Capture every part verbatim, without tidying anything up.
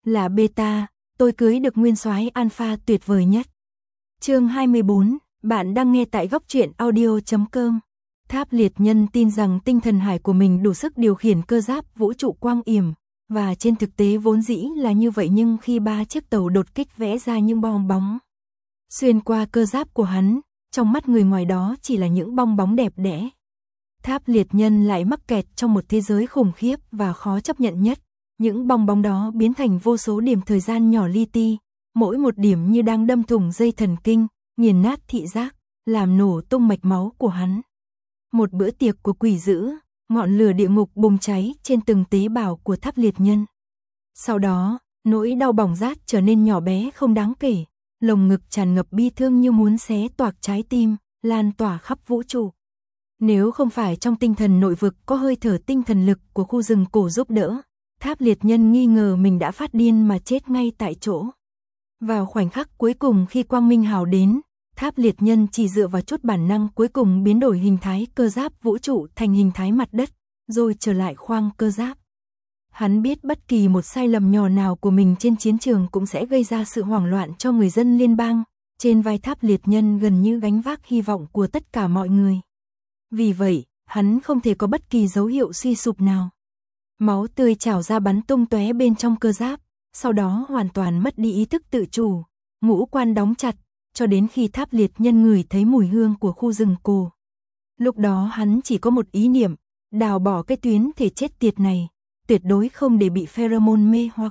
Là beta, tôi cưới được nguyên soái alpha tuyệt vời nhất. Chương hai mươi bốn, bạn đang nghe tại góc truyện audio chấm com. Tháp liệt nhân tin rằng tinh thần hải của mình đủ sức điều khiển cơ giáp vũ trụ quang yểm, và trên thực tế vốn dĩ là như vậy, nhưng khi ba chiếc tàu đột kích vẽ ra những bong bóng xuyên qua cơ giáp của hắn, trong mắt người ngoài đó chỉ là những bong bóng đẹp đẽ. Tháp liệt nhân lại mắc kẹt trong một thế giới khủng khiếp và khó chấp nhận nhất. Những bong bóng đó biến thành vô số điểm thời gian nhỏ li ti, mỗi một điểm như đang đâm thủng dây thần kinh, nghiền nát thị giác, làm nổ tung mạch máu của hắn. Một bữa tiệc của quỷ dữ, ngọn lửa địa ngục bùng cháy trên từng tế bào của tháp liệt nhân. Sau đó, nỗi đau bỏng rát trở nên nhỏ bé không đáng kể, lồng ngực tràn ngập bi thương như muốn xé toạc trái tim, lan tỏa khắp vũ trụ. Nếu không phải trong tinh thần nội vực có hơi thở tinh thần lực của khu rừng cổ giúp đỡ, tháp liệt nhân nghi ngờ mình đã phát điên mà chết ngay tại chỗ. Vào khoảnh khắc cuối cùng khi quang minh hào đến, tháp liệt nhân chỉ dựa vào chút bản năng cuối cùng biến đổi hình thái cơ giáp vũ trụ thành hình thái mặt đất, rồi trở lại khoang cơ giáp. Hắn biết bất kỳ một sai lầm nhỏ nào của mình trên chiến trường cũng sẽ gây ra sự hoảng loạn cho người dân liên bang, trên vai tháp liệt nhân gần như gánh vác hy vọng của tất cả mọi người. Vì vậy, hắn không thể có bất kỳ dấu hiệu suy sụp nào. Máu tươi trào ra bắn tung tóe bên trong cơ giáp, sau đó hoàn toàn mất đi ý thức tự chủ, ngũ quan đóng chặt, cho đến khi tháp liệt nhân ngửi thấy mùi hương của khu rừng cổ. Lúc đó hắn chỉ có một ý niệm, đào bỏ cái tuyến thể chết tiệt này, tuyệt đối không để bị pheromone mê hoặc.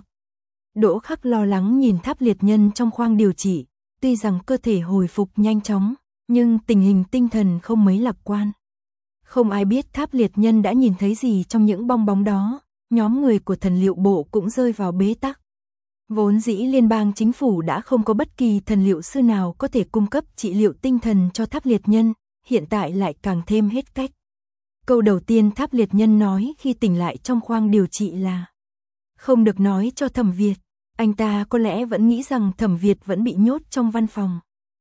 Đỗ Khắc lo lắng nhìn tháp liệt nhân trong khoang điều trị, tuy rằng cơ thể hồi phục nhanh chóng, nhưng tình hình tinh thần không mấy lạc quan. Không ai biết tháp liệt nhân đã nhìn thấy gì trong những bong bóng đó, nhóm người của thần liệu bộ cũng rơi vào bế tắc. Vốn dĩ liên bang chính phủ đã không có bất kỳ thần liệu sư nào có thể cung cấp trị liệu tinh thần cho tháp liệt nhân, hiện tại lại càng thêm hết cách. Câu đầu tiên tháp liệt nhân nói khi tỉnh lại trong khoang điều trị là: không được nói cho Thẩm Việt. Anh ta có lẽ vẫn nghĩ rằng Thẩm Việt vẫn bị nhốt trong văn phòng.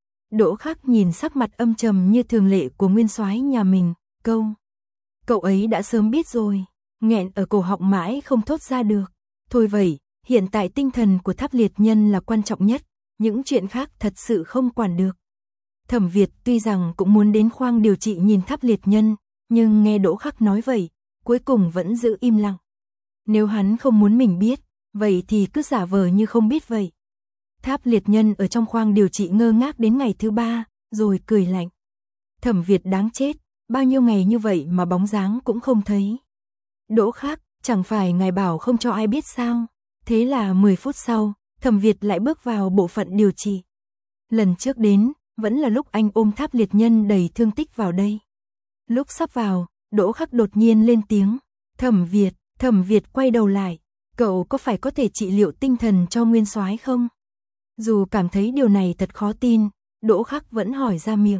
Đỗ Khắc nhìn sắc mặt âm trầm như thường lệ của nguyên soái nhà mình, câu: cậu ấy đã sớm biết rồi, nghẹn ở cổ họng mãi không thốt ra được. Thôi vậy, hiện tại tinh thần của tháp liệt nhân là quan trọng nhất, những chuyện khác thật sự không quản được. Thẩm Việt tuy rằng cũng muốn đến khoang điều trị nhìn tháp liệt nhân, nhưng nghe Đỗ Khắc nói vậy, cuối cùng vẫn giữ im lặng. Nếu hắn không muốn mình biết, vậy thì cứ giả vờ như không biết vậy. Tháp liệt nhân ở trong khoang điều trị ngơ ngác đến ngày thứ ba, rồi cười lạnh. Thẩm Việt đáng chết, bao nhiêu ngày như vậy mà bóng dáng cũng không thấy. Đỗ Khắc, chẳng phải ngài bảo không cho ai biết sao? Thế là mười phút sau, Thẩm Việt lại bước vào bộ phận điều trị. Lần trước đến, vẫn là lúc anh ôm tháp liệt nhân đầy thương tích vào đây. Lúc sắp vào, Đỗ Khắc đột nhiên lên tiếng. Thẩm Việt, Thẩm Việt quay đầu lại. Cậu có phải có thể trị liệu tinh thần cho nguyên soái không? Dù cảm thấy điều này thật khó tin, Đỗ Khắc vẫn hỏi ra miệng.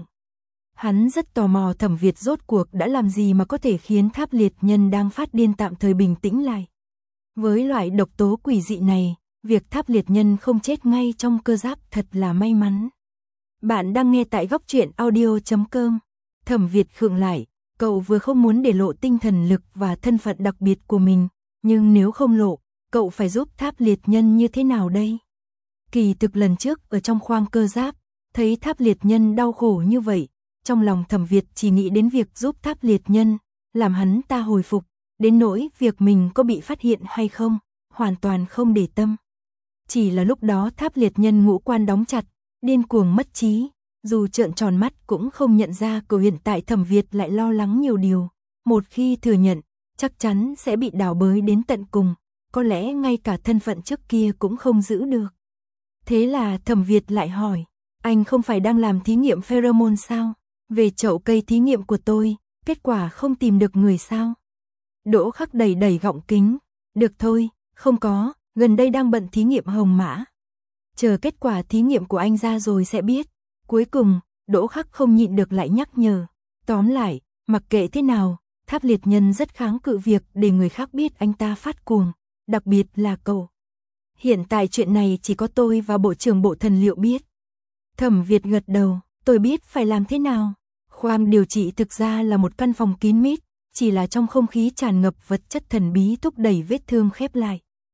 Hắn rất tò mò Thẩm Việt rốt cuộc đã làm gì mà có thể khiến tháp liệt nhân đang phát điên tạm thời bình tĩnh lại. Với loại độc tố quỷ dị này, việc tháp liệt nhân không chết ngay trong cơ giáp thật là may mắn. Bạn đang nghe tại góc truyện audio chấm com. Thẩm Việt khựng lại, cậu vừa không muốn để lộ tinh thần lực và thân phận đặc biệt của mình, nhưng nếu không lộ, cậu phải giúp tháp liệt nhân như thế nào đây? Kỳ thực lần trước ở trong khoang cơ giáp, thấy tháp liệt nhân đau khổ như vậy, trong lòng Thẩm Việt chỉ nghĩ đến việc giúp tháp liệt nhân, làm hắn ta hồi phục, đến nỗi việc mình có bị phát hiện hay không, hoàn toàn không để tâm. Chỉ là lúc đó tháp liệt nhân ngũ quan đóng chặt, điên cuồng mất trí, dù trợn tròn mắt cũng không nhận ra cậu hiện tại. Thẩm Việt lại lo lắng nhiều điều, một khi thừa nhận, chắc chắn sẽ bị đào bới đến tận cùng, có lẽ ngay cả thân phận trước kia cũng không giữ được. Thế là Thẩm Việt lại hỏi, anh không phải đang làm thí nghiệm pheromone sao? Về chậu cây thí nghiệm của tôi, kết quả không tìm được người sao? Đỗ Khắc đẩy đẩy gọng kính, được thôi, không có, gần đây đang bận thí nghiệm hồng mã. Chờ kết quả thí nghiệm của anh ra rồi sẽ biết. Cuối cùng, Đỗ Khắc không nhịn được lại nhắc nhở. Tóm lại, mặc kệ thế nào, tháp liệt nhân rất kháng cự việc để người khác biết anh ta phát cuồng, đặc biệt là cậu. Hiện tại chuyện này chỉ có tôi và Bộ trưởng Bộ Thần Liệu biết. Thẩm Việt gật đầu, tôi biết phải làm thế nào. Khoang điều trị thực ra là một căn phòng kín mít, chỉ là trong không khí tràn ngập vật chất thần bí thúc đẩy vết thương khép lại.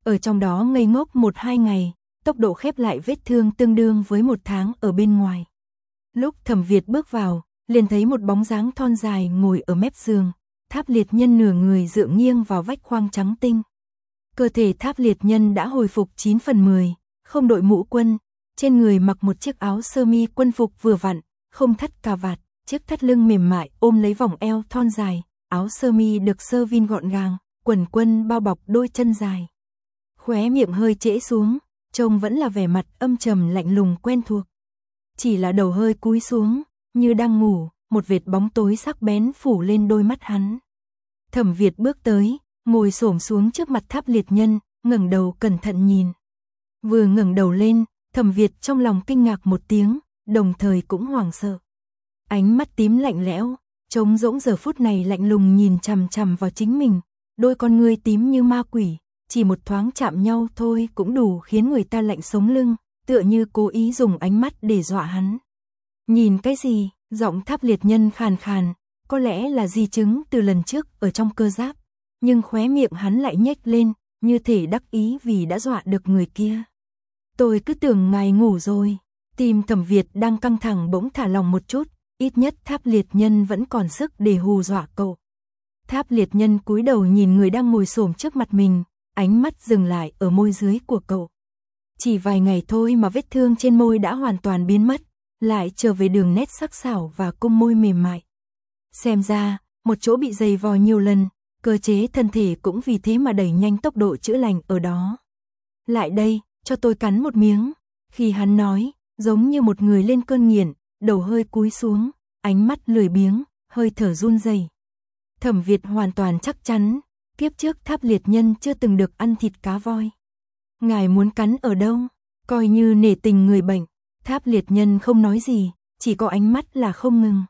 Ở trong đó ngây ngốc một hai ngày, tốc độ khép lại vết thương tương đương với một tháng ở bên ngoài. Lúc Thẩm Việt bước vào, liền thấy một bóng dáng thon dài ngồi ở mép giường, Tháp Liệt Nhân nửa người dựa nghiêng vào vách khoang trắng tinh. Cơ thể Tháp Liệt Nhân đã hồi phục chín phần mười, không đội mũ quân, trên người mặc một chiếc áo sơ mi quân phục vừa vặn, không thắt cà vạt, chiếc thắt lưng mềm mại ôm lấy vòng eo thon dài, áo sơ mi được sơ vin gọn gàng, quần quân bao bọc đôi chân dài. Khóe miệng hơi trễ xuống, trông vẫn là vẻ mặt âm trầm lạnh lùng quen thuộc. Chỉ là đầu hơi cúi xuống, như đang ngủ, một vệt bóng tối sắc bén phủ lên đôi mắt hắn. Thẩm Việt bước tới, ngồi xổm xuống trước mặt Tháp Liệt Nhân, ngẩng đầu cẩn thận nhìn. Vừa ngẩng đầu lên, Thẩm Việt trong lòng kinh ngạc một tiếng, đồng thời cũng hoảng sợ. Ánh mắt tím lạnh lẽo, trống rỗng giờ phút này lạnh lùng nhìn chằm chằm vào chính mình, đôi con ngươi tím như ma quỷ, chỉ một thoáng chạm nhau thôi cũng đủ khiến người ta lạnh sống lưng, tựa như cố ý dùng ánh mắt để dọa hắn. Nhìn cái gì? Giọng Tháp Liệt Nhân khàn khàn, có lẽ là di chứng từ lần trước ở trong cơ giáp, nhưng khóe miệng hắn lại nhếch lên, như thể đắc ý vì đã dọa được người kia. Tôi cứ tưởng ngài ngủ rồi. Tim Thẩm Việt đang căng thẳng bỗng thả lòng một chút, ít nhất Tháp Liệt Nhân vẫn còn sức để hù dọa cậu. Tháp Liệt Nhân cúi đầu nhìn người đang ngồi xổm trước mặt mình, ánh mắt dừng lại ở môi dưới của cậu. Chỉ vài ngày thôi mà vết thương trên môi đã hoàn toàn biến mất, lại trở về đường nét sắc sảo và cung môi mềm mại. Xem ra, một chỗ bị dày vò nhiều lần, cơ chế thân thể cũng vì thế mà đẩy nhanh tốc độ chữa lành ở đó. Lại đây, cho tôi cắn một miếng. Khi hắn nói, giống như một người lên cơn nghiện, đầu hơi cúi xuống, ánh mắt lười biếng, hơi thở run rẩy. Thẩm Việt hoàn toàn chắc chắn, kiếp trước Tháp Liệt Nhân chưa từng được ăn thịt cá voi. Ngài muốn cắn ở đâu? Coi như nể tình người bệnh. Tháp Liệt Nhân không nói gì, chỉ có ánh mắt là không ngừng.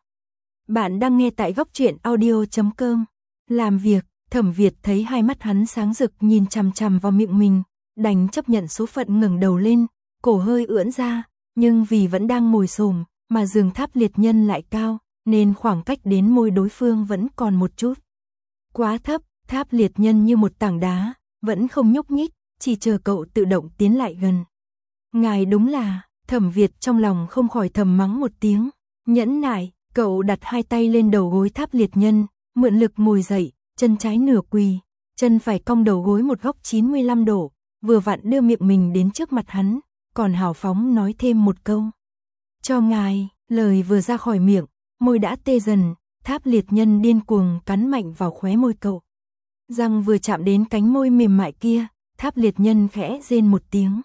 Bạn đang nghe tại góc truyện audio chấm com. Làm việc, Thẩm Việt thấy hai mắt hắn sáng rực nhìn chằm chằm vào miệng mình, đành chấp nhận số phận ngẩng đầu lên, cổ hơi ưỡn ra, nhưng vì vẫn đang ngồi xổm, mà giường Tháp Liệt Nhân lại cao, nên khoảng cách đến môi đối phương vẫn còn một chút. Quá thấp, Tháp Liệt Nhân như một tảng đá, vẫn không nhúc nhích, chỉ chờ cậu tự động tiến lại gần. Ngài đúng là, Thẩm Việt trong lòng không khỏi thầm mắng một tiếng, nhẫn nại, cậu đặt hai tay lên đầu gối Tháp Liệt Nhân, mượn lực ngồi dậy, chân trái nửa quỳ, chân phải cong đầu gối một góc chín mươi lăm độ, vừa vặn đưa miệng mình đến trước mặt hắn, còn hào phóng nói thêm một câu. Cho ngài, lời vừa ra khỏi miệng, môi đã tê dần, Tháp Liệt Nhân điên cuồng cắn mạnh vào khóe môi cậu. Răng vừa chạm đến cánh môi mềm mại kia, Tháp Liệt Nhân khẽ rên một tiếng.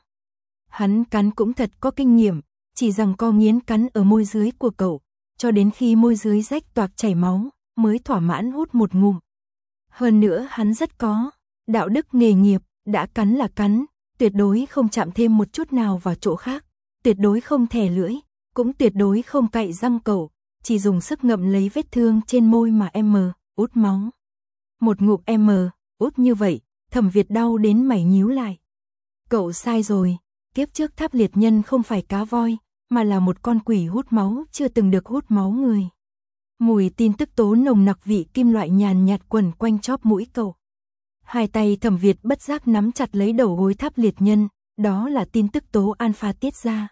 Hắn cắn cũng thật có kinh nghiệm, chỉ rằng co nghiến cắn ở môi dưới của cậu, cho đến khi môi dưới rách toạc chảy máu, mới thỏa mãn hút một ngụm. Hơn nữa hắn rất có đạo đức nghề nghiệp, đã cắn là cắn, tuyệt đối không chạm thêm một chút nào vào chỗ khác, tuyệt đối không thè lưỡi, cũng tuyệt đối không cạy răng cậu, chỉ dùng sức ngậm lấy vết thương trên môi mà em út máu. Một ngụm em út như vậy, Thẩm Việt đau đến mày nhíu lại. Cậu sai rồi, kiếp trước Tháp Liệt Nhân không phải cá voi, mà là một con quỷ hút máu chưa từng được hút máu người. Mùi tin tức tố nồng nặc vị kim loại nhàn nhạt quẩn quanh chóp mũi cậu. Hai tay Thẩm Việt bất giác nắm chặt lấy đầu gối Tháp Liệt Nhân, đó là tin tức tố alpha tiết ra.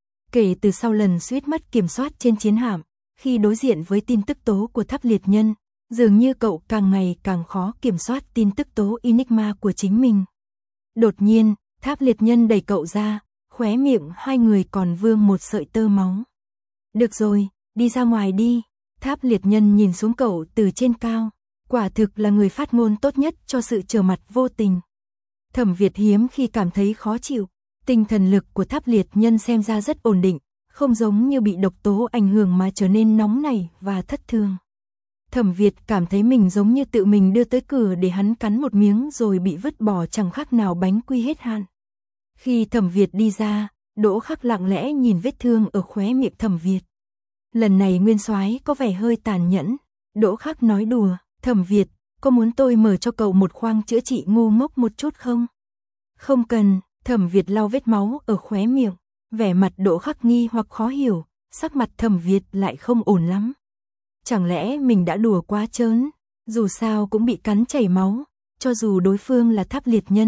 Kể từ sau lần suýt mất kiểm soát trên chiến hạm, khi đối diện với tin tức tố của Tháp Liệt Nhân, dường như cậu càng ngày càng khó kiểm soát tin tức tố Enigma của chính mình. Đột nhiên, Tháp Liệt Nhân đẩy cậu ra, khóe miệng hai người còn vương một sợi tơ máu. Được rồi, đi ra ngoài đi. Tháp Liệt Nhân nhìn xuống cậu từ trên cao, quả thực là người phát ngôn tốt nhất cho sự trở mặt vô tình. Thẩm Việt hiếm khi cảm thấy khó chịu, tinh thần lực của Tháp Liệt Nhân xem ra rất ổn định, không giống như bị độc tố ảnh hưởng mà trở nên nóng nảy và thất thường. Thẩm Việt cảm thấy mình giống như tự mình đưa tới cửa để hắn cắn một miếng rồi bị vứt bỏ chẳng khác nào bánh quy hết hạn. Khi Thẩm Việt đi ra, Đỗ Khắc lặng lẽ nhìn vết thương ở khóe miệng Thẩm Việt. Lần này Nguyên Soái có vẻ hơi tàn nhẫn. Đỗ Khắc nói đùa, Thẩm Việt, có muốn tôi mở cho cậu một khoang chữa trị ngu ngốc một chút không? Không cần. Thẩm Việt lau vết máu ở khóe miệng, vẻ mặt Đỗ Khắc nghi hoặc khó hiểu, sắc mặt Thẩm Việt lại không ổn lắm. Chẳng lẽ mình đã đùa quá trớn, dù sao cũng bị cắn chảy máu, cho dù đối phương là Tháp Liệt Nhân,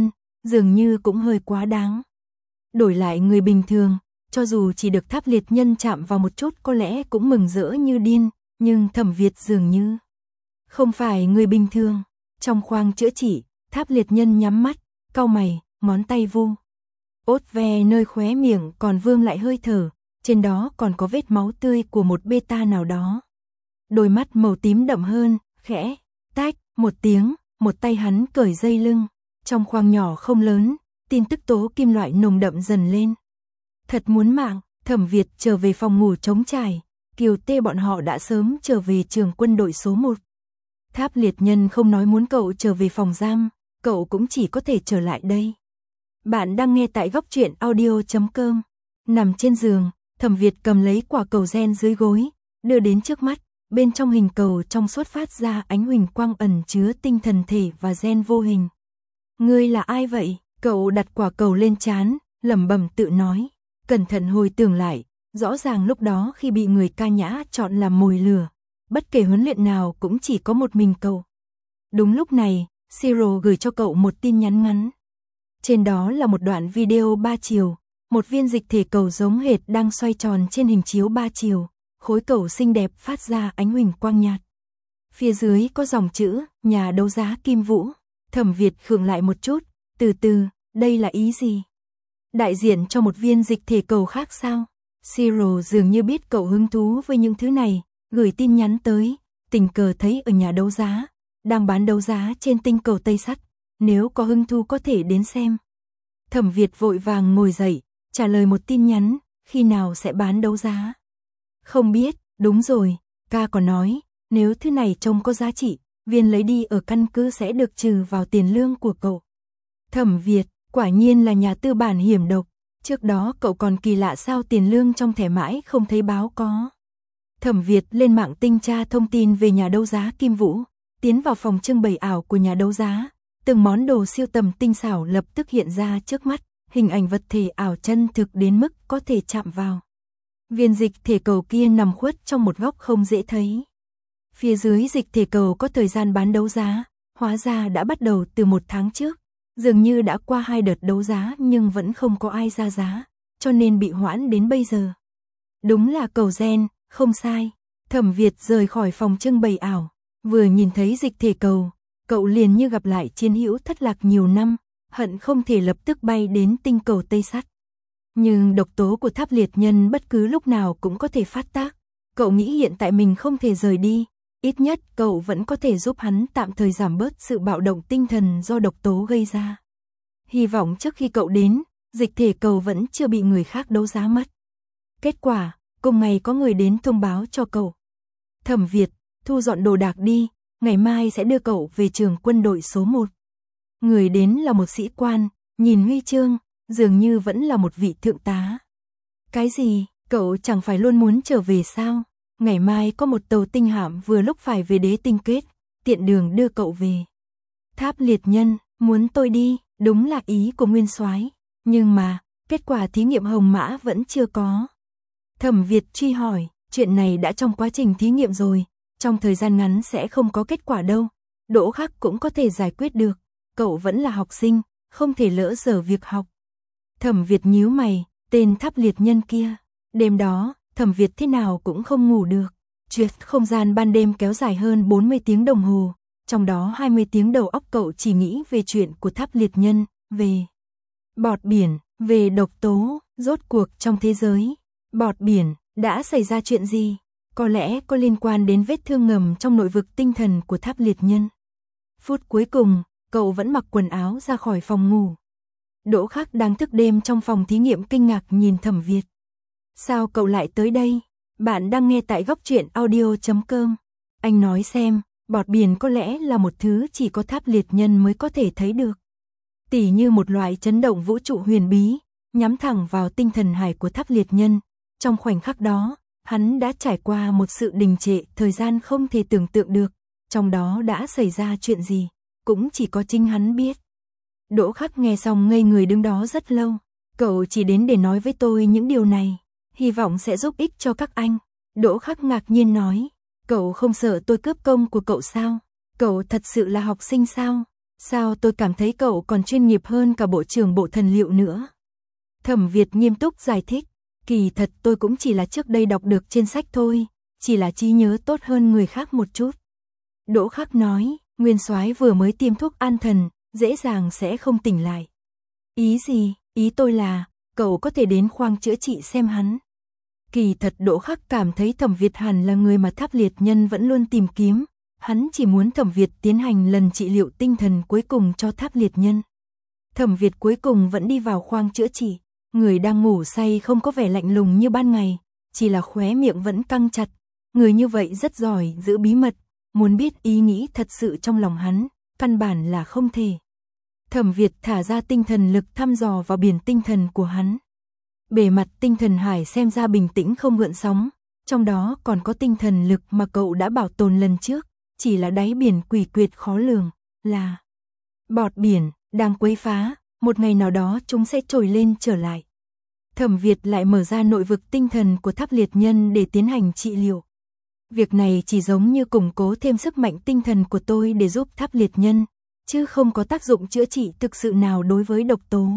dường như cũng hơi quá đáng. Đổi lại người bình thường, cho dù chỉ được Tháp Liệt Nhân chạm vào một chút có lẽ cũng mừng rỡ như điên, nhưng Thẩm Việt dường như không phải người bình thường. Trong khoang chữa trị, Tháp Liệt Nhân nhắm mắt, cau mày, ngón tay vu ốt ve nơi khóe miệng còn vương lại hơi thở, trên đó còn có vết máu tươi của một beta nào đó. Đôi mắt màu tím đậm hơn, khẽ tách một tiếng, một tay hắn cởi dây lưng. Trong khoang nhỏ không lớn, tin tức tố kim loại nồng đậm dần lên. Thật muốn mạng, Thẩm Việt trở về phòng ngủ trống trải, Kiều Tê bọn họ đã sớm trở về trường quân đội số một. Tháp Liệt Nhân không nói muốn cậu trở về phòng giam, cậu cũng chỉ có thể trở lại đây. Bạn đang nghe tại góc truyện audio chấm com. Nằm trên giường, Thẩm Việt cầm lấy quả cầu gen dưới gối, đưa đến trước mắt, bên trong hình cầu trong suốt phát ra ánh huỳnh quang ẩn chứa tinh thần thể và gen vô hình. Ngươi là ai vậy? Cậu đặt quả cầu lên trán, lẩm bẩm tự nói, cẩn thận hồi tưởng lại, rõ ràng lúc đó khi bị người ca nhã chọn làm mồi lửa, bất kể huấn luyện nào cũng chỉ có một mình cậu. Đúng lúc này, Siro gửi cho cậu một tin nhắn ngắn. Trên đó là một đoạn video ba chiều, một viên dịch thể cầu giống hệt đang xoay tròn trên hình chiếu ba chiều, khối cầu xinh đẹp phát ra ánh huỳnh quang nhạt. Phía dưới có dòng chữ, nhà đấu giá Kim Vũ. Thẩm Việt khựng lại một chút, từ từ, đây là ý gì? Đại diện cho một viên dịch thể cầu khác sao? Siro dường như biết cậu hứng thú với những thứ này, gửi tin nhắn tới, tình cờ thấy ở nhà đấu giá, đang bán đấu giá trên tinh cầu Tây Sắt, nếu có hứng thú có thể đến xem. Thẩm Việt vội vàng ngồi dậy, trả lời một tin nhắn, khi nào sẽ bán đấu giá? Không biết, đúng rồi, ca còn nói, nếu thứ này trông có giá trị, viên lấy đi ở căn cứ sẽ được trừ vào tiền lương của cậu. Thẩm Việt, quả nhiên là nhà tư bản hiểm độc, trước đó cậu còn kỳ lạ sao tiền lương trong thẻ mãi không thấy báo có. Thẩm Việt lên mạng tinh tra thông tin về nhà đấu giá Kim Vũ, tiến vào phòng trưng bày ảo của nhà đấu giá, từng món đồ siêu tầm tinh xảo lập tức hiện ra trước mắt, hình ảnh vật thể ảo chân thực đến mức có thể chạm vào. Viên dịch thể cầu kia nằm khuất trong một góc không dễ thấy. Phía dưới dịch thể cầu có thời gian bán đấu giá, hóa ra đã bắt đầu từ một tháng trước, dường như đã qua hai đợt đấu giá nhưng vẫn không có ai ra giá, cho nên bị hoãn đến bây giờ. Đúng là cầu gen, không sai. Thẩm Việt rời khỏi phòng trưng bày ảo, vừa nhìn thấy dịch thể cầu, cậu liền như gặp lại chiến hữu thất lạc nhiều năm, hận không thể lập tức bay đến tinh cầu Tây Sắt. Nhưng độc tố của Tháp Liệt Nhân bất cứ lúc nào cũng có thể phát tác, cậu nghĩ hiện tại mình không thể rời đi, ít nhất cậu vẫn có thể giúp hắn tạm thời giảm bớt sự bạo động tinh thần do độc tố gây ra. Hy vọng trước khi cậu đến, dịch thể cầu vẫn chưa bị người khác đấu giá mất. Kết quả, cùng ngày có người đến thông báo cho cậu. Thẩm Việt, thu dọn đồ đạc đi, ngày mai sẽ đưa cậu về trường quân đội số một. Người đến là một sĩ quan, nhìn huy chương, dường như vẫn là một vị thượng tá. Cái gì, cậu chẳng phải luôn muốn trở về sao? Ngày mai có một tàu tinh hạm vừa lúc phải về đế tinh kết, tiện đường đưa cậu về. Tháp Liệt Nhân, muốn tôi đi, đúng là ý của Nguyên Soái, nhưng mà, kết quả thí nghiệm hồng mã vẫn chưa có. Thẩm Việt truy hỏi, chuyện này đã trong quá trình thí nghiệm rồi, trong thời gian ngắn sẽ không có kết quả đâu, Đỗ Khắc cũng có thể giải quyết được, cậu vẫn là học sinh, không thể lỡ dở việc học. Thẩm Việt nhíu mày, tên Tháp Liệt Nhân kia, đêm đó, Thẩm Việt thế nào cũng không ngủ được. Chuyện không gian ban đêm kéo dài hơn bốn mươi tiếng đồng hồ, trong đó hai mươi tiếng đầu óc cậu chỉ nghĩ về chuyện của Tháp Liệt Nhân, về bọt biển, về độc tố, rốt cuộc trong thế giới bọt biển đã xảy ra chuyện gì? Có lẽ có liên quan đến vết thương ngầm trong nội vực tinh thần của Tháp Liệt Nhân. Phút cuối cùng, cậu vẫn mặc quần áo ra khỏi phòng ngủ. Đỗ Khắc đang thức đêm trong phòng thí nghiệm kinh ngạc nhìn Thẩm Việt. Sao cậu lại tới đây? Bạn đang nghe tại góc truyện audio chấm com. Anh nói xem, bọt biển có lẽ là một thứ chỉ có Tháp Liệt Nhân mới có thể thấy được. Tỉ như một loại chấn động vũ trụ huyền bí, nhắm thẳng vào tinh thần hải của Tháp Liệt Nhân. Trong khoảnh khắc đó, hắn đã trải qua một sự đình trệ thời gian không thể tưởng tượng được. Trong đó đã xảy ra chuyện gì, cũng chỉ có chính hắn biết. Đỗ Khắc nghe xong ngây người đứng đó rất lâu. Cậu chỉ đến để nói với tôi những điều này, hy vọng sẽ giúp ích cho các anh. Đỗ Khắc ngạc nhiên nói, cậu không sợ tôi cướp công của cậu sao? Cậu thật sự là học sinh sao? Sao tôi cảm thấy cậu còn chuyên nghiệp hơn cả bộ trưởng bộ thần liệu nữa? Thẩm Việt nghiêm túc giải thích, kỳ thật tôi cũng chỉ là trước đây đọc được trên sách thôi, chỉ là trí nhớ tốt hơn người khác một chút. Đỗ Khắc nói, Nguyên soái vừa mới tiêm thuốc an thần, dễ dàng sẽ không tỉnh lại. Ý gì? Ý tôi là, cậu có thể đến khoang chữa trị xem hắn. Kỳ thật Đỗ Khắc cảm thấy Thẩm Việt hẳn là người mà Tháp Liệt Nhân vẫn luôn tìm kiếm, hắn chỉ muốn Thẩm Việt tiến hành lần trị liệu tinh thần cuối cùng cho Tháp Liệt Nhân. Thẩm Việt cuối cùng vẫn đi vào khoang chữa trị, người đang ngủ say không có vẻ lạnh lùng như ban ngày, chỉ là khóe miệng vẫn căng chặt, người như vậy rất giỏi giữ bí mật, muốn biết ý nghĩ thật sự trong lòng hắn, căn bản là không thể. Thẩm Việt thả ra tinh thần lực thăm dò vào biển tinh thần của hắn. Bề mặt tinh thần hải xem ra bình tĩnh không gợn sóng, trong đó còn có tinh thần lực mà cậu đã bảo tồn lần trước, chỉ là đáy biển quỷ quyệt khó lường, là bọt biển, đang quấy phá, một ngày nào đó chúng sẽ trồi lên trở lại. Thẩm Việt lại mở ra nội vực tinh thần của Tháp Liệt Nhân để tiến hành trị liệu. Việc này chỉ giống như củng cố thêm sức mạnh tinh thần của tôi để giúp Tháp Liệt Nhân, chứ không có tác dụng chữa trị thực sự nào đối với độc tố.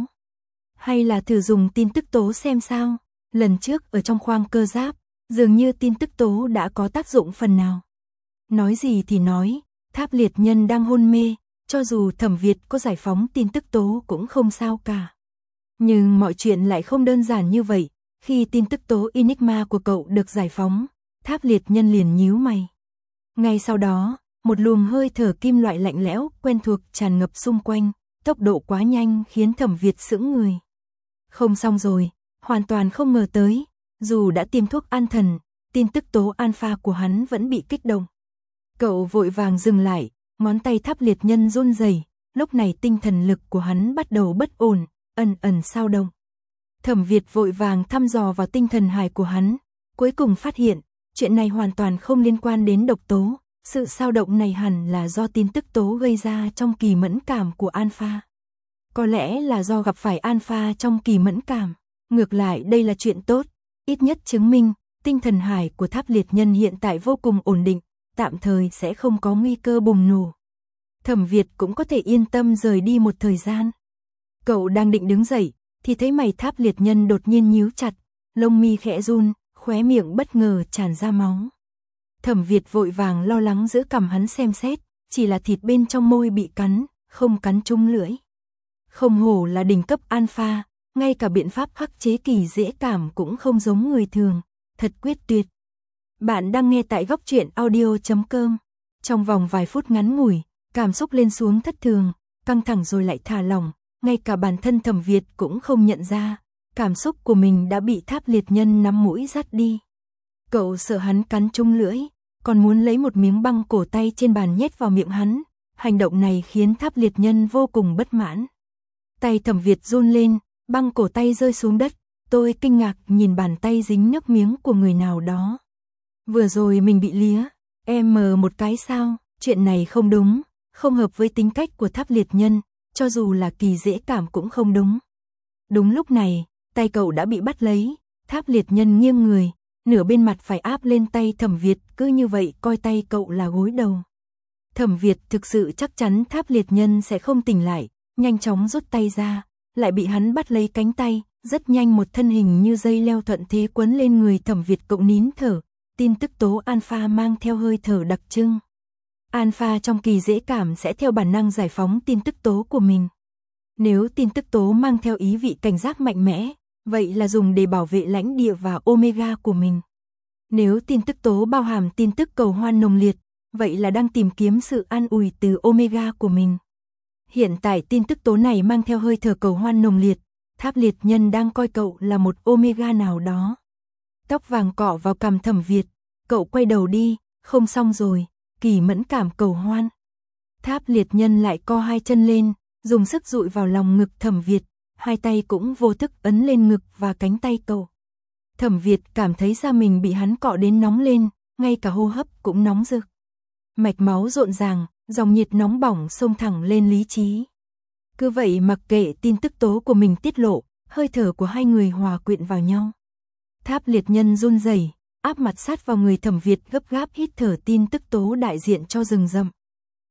Hay là thử dùng tin tức tố xem sao, lần trước ở trong khoang cơ giáp, dường như tin tức tố đã có tác dụng phần nào. Nói gì thì nói, Tháp Liệt Nhân đang hôn mê, cho dù Thẩm Việt có giải phóng tin tức tố cũng không sao cả. Nhưng mọi chuyện lại không đơn giản như vậy, khi tin tức tố Enigma của cậu được giải phóng, Tháp Liệt Nhân liền nhíu mày. Ngay sau đó, một luồng hơi thở kim loại lạnh lẽo, quen thuộc tràn ngập xung quanh, tốc độ quá nhanh khiến Thẩm Việt sững người. Không xong rồi, hoàn toàn không ngờ tới, dù đã tiêm thuốc an thần, tin tức tố alpha của hắn vẫn bị kích động. Cậu vội vàng dừng lại, ngón tay Tháp Liệt Nhân run rẩy, lúc này tinh thần lực của hắn bắt đầu bất ổn, ẩn ẩn sao động. Thẩm Việt vội vàng thăm dò vào tinh thần hải của hắn, cuối cùng phát hiện, chuyện này hoàn toàn không liên quan đến độc tố, sự sao động này hẳn là do tin tức tố gây ra trong kỳ mẫn cảm của alpha. Có lẽ là do gặp phải alpha trong kỳ mẫn cảm, ngược lại đây là chuyện tốt, ít nhất chứng minh, tinh thần hải của Tháp Liệt Nhân hiện tại vô cùng ổn định, tạm thời sẽ không có nguy cơ bùng nổ. Thẩm Việt cũng có thể yên tâm rời đi một thời gian. Cậu đang định đứng dậy, thì thấy mày Tháp Liệt Nhân đột nhiên nhíu chặt, lông mi khẽ run, khóe miệng bất ngờ tràn ra máu. Thẩm Việt vội vàng lo lắng giữ cằm hắn xem xét, chỉ là thịt bên trong môi bị cắn, không cắn trúng lưỡi. Không hổ là đỉnh cấp alpha, ngay cả biện pháp khắc chế kỳ dễ cảm cũng không giống người thường, thật quyết tuyệt. Bạn đang nghe tại góc truyện audio chấm com. Trong vòng vài phút ngắn ngủi, cảm xúc lên xuống thất thường, căng thẳng rồi lại thả lỏng, ngay cả bản thân Thẩm Việt cũng không nhận ra, cảm xúc của mình đã bị Tháp Liệt Nhân nắm mũi dắt đi. Cậu sợ hắn cắn trúng lưỡi, còn muốn lấy một miếng băng cổ tay trên bàn nhét vào miệng hắn, hành động này khiến Tháp Liệt Nhân vô cùng bất mãn. Tay Thẩm Việt run lên, băng cổ tay rơi xuống đất, tôi kinh ngạc nhìn bàn tay dính nước miếng của người nào đó. Vừa rồi mình bị lía, em mờ một cái sao, chuyện này không đúng, không hợp với tính cách của Tháp Liệt Nhân, cho dù là kỳ dễ cảm cũng không đúng. Đúng lúc này, tay cậu đã bị bắt lấy, Tháp Liệt Nhân nghiêng người, nửa bên mặt phải áp lên tay Thẩm Việt, cứ như vậy coi tay cậu là gối đầu. Thẩm Việt thực sự chắc chắn Tháp Liệt Nhân sẽ không tỉnh lại, nhanh chóng rút tay ra, lại bị hắn bắt lấy cánh tay, rất nhanh một thân hình như dây leo thuận thế quấn lên người Thẩm Việt. Cậu nín thở, tin tức tố alpha mang theo hơi thở đặc trưng. Alpha trong kỳ dễ cảm sẽ theo bản năng giải phóng tin tức tố của mình. Nếu tin tức tố mang theo ý vị cảnh giác mạnh mẽ, vậy là dùng để bảo vệ lãnh địa và omega của mình. Nếu tin tức tố bao hàm tin tức cầu hoan nồng liệt, vậy là đang tìm kiếm sự an ủi từ omega của mình. Hiện tại tin tức tố này mang theo hơi thở cầu hoan nồng liệt, Tháp Liệt Nhân đang coi cậu là một omega nào đó. Tóc vàng cọ vào cằm Thẩm Việt, cậu quay đầu đi, không xong rồi, kỳ mẫn cảm cầu hoan. Tháp Liệt Nhân lại co hai chân lên, dùng sức dụi vào lòng ngực Thẩm Việt, hai tay cũng vô thức ấn lên ngực và cánh tay cậu. Thẩm Việt cảm thấy da mình bị hắn cọ đến nóng lên, ngay cả hô hấp cũng nóng rực. Mạch máu rộn ràng, dòng nhiệt nóng bỏng xông thẳng lên lý trí. Cứ vậy mặc kệ tin tức tố của mình tiết lộ, hơi thở của hai người hòa quyện vào nhau. Tháp Liệt Nhân run rẩy, áp mặt sát vào người Thẩm Việt, gấp gáp hít thở tin tức tố đại diện cho rừng rậm.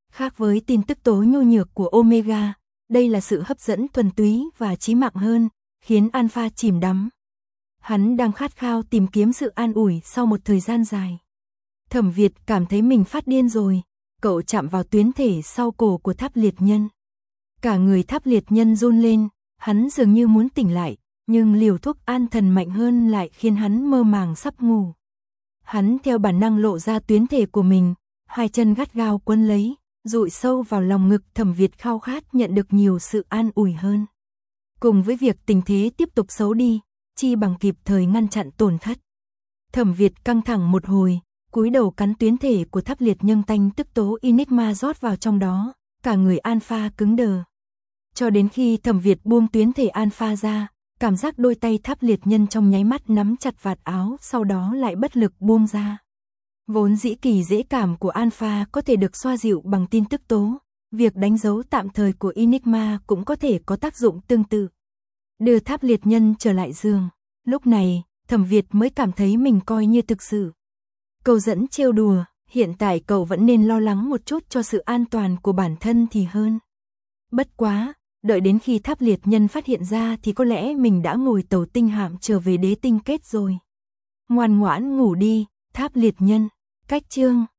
Khác với tin tức tố nhu nhược của Omega, đây là sự hấp dẫn thuần túy và chí mạng hơn, khiến Alpha chìm đắm. Hắn đang khát khao tìm kiếm sự an ủi sau một thời gian dài. Thẩm Việt cảm thấy mình phát điên rồi, cậu chạm vào tuyến thể sau cổ của Tháp Liệt Nhân. Cả người Tháp Liệt Nhân run lên, hắn dường như muốn tỉnh lại, nhưng liều thuốc an thần mạnh hơn lại khiến hắn mơ màng sắp ngủ. Hắn theo bản năng lộ ra tuyến thể của mình, hai chân gắt gao quấn lấy, dụi sâu vào lòng ngực. Thẩm Việt khao khát nhận được nhiều sự an ủi hơn. Cùng với việc tình thế tiếp tục xấu đi, chi bằng kịp thời ngăn chặn tổn thất. Thẩm Việt căng thẳng một hồi, cúi đầu cắn tuyến thể của Tháp Liệt Nhân, tanh tức tố Enigma rót vào trong đó, cả người Alpha cứng đờ. Cho đến khi Thẩm Việt buông tuyến thể Alpha ra, cảm giác đôi tay Tháp Liệt Nhân trong nháy mắt nắm chặt vạt áo, sau đó lại bất lực buông ra. Vốn dĩ kỳ dễ cảm của Alpha có thể được xoa dịu bằng tin tức tố, việc đánh dấu tạm thời của Enigma cũng có thể có tác dụng tương tự. Đưa Tháp Liệt Nhân trở lại giường, lúc này, Thẩm Việt mới cảm thấy mình coi như thực sự. Câu dẫn trêu đùa, hiện tại cậu vẫn nên lo lắng một chút cho sự an toàn của bản thân thì hơn. Bất quá, đợi đến khi Tháp Liệt Nhân phát hiện ra thì có lẽ mình đã ngồi tàu tinh hạm trở về đế tinh kết rồi. Ngoan ngoãn ngủ đi, Tháp Liệt Nhân. Cách chương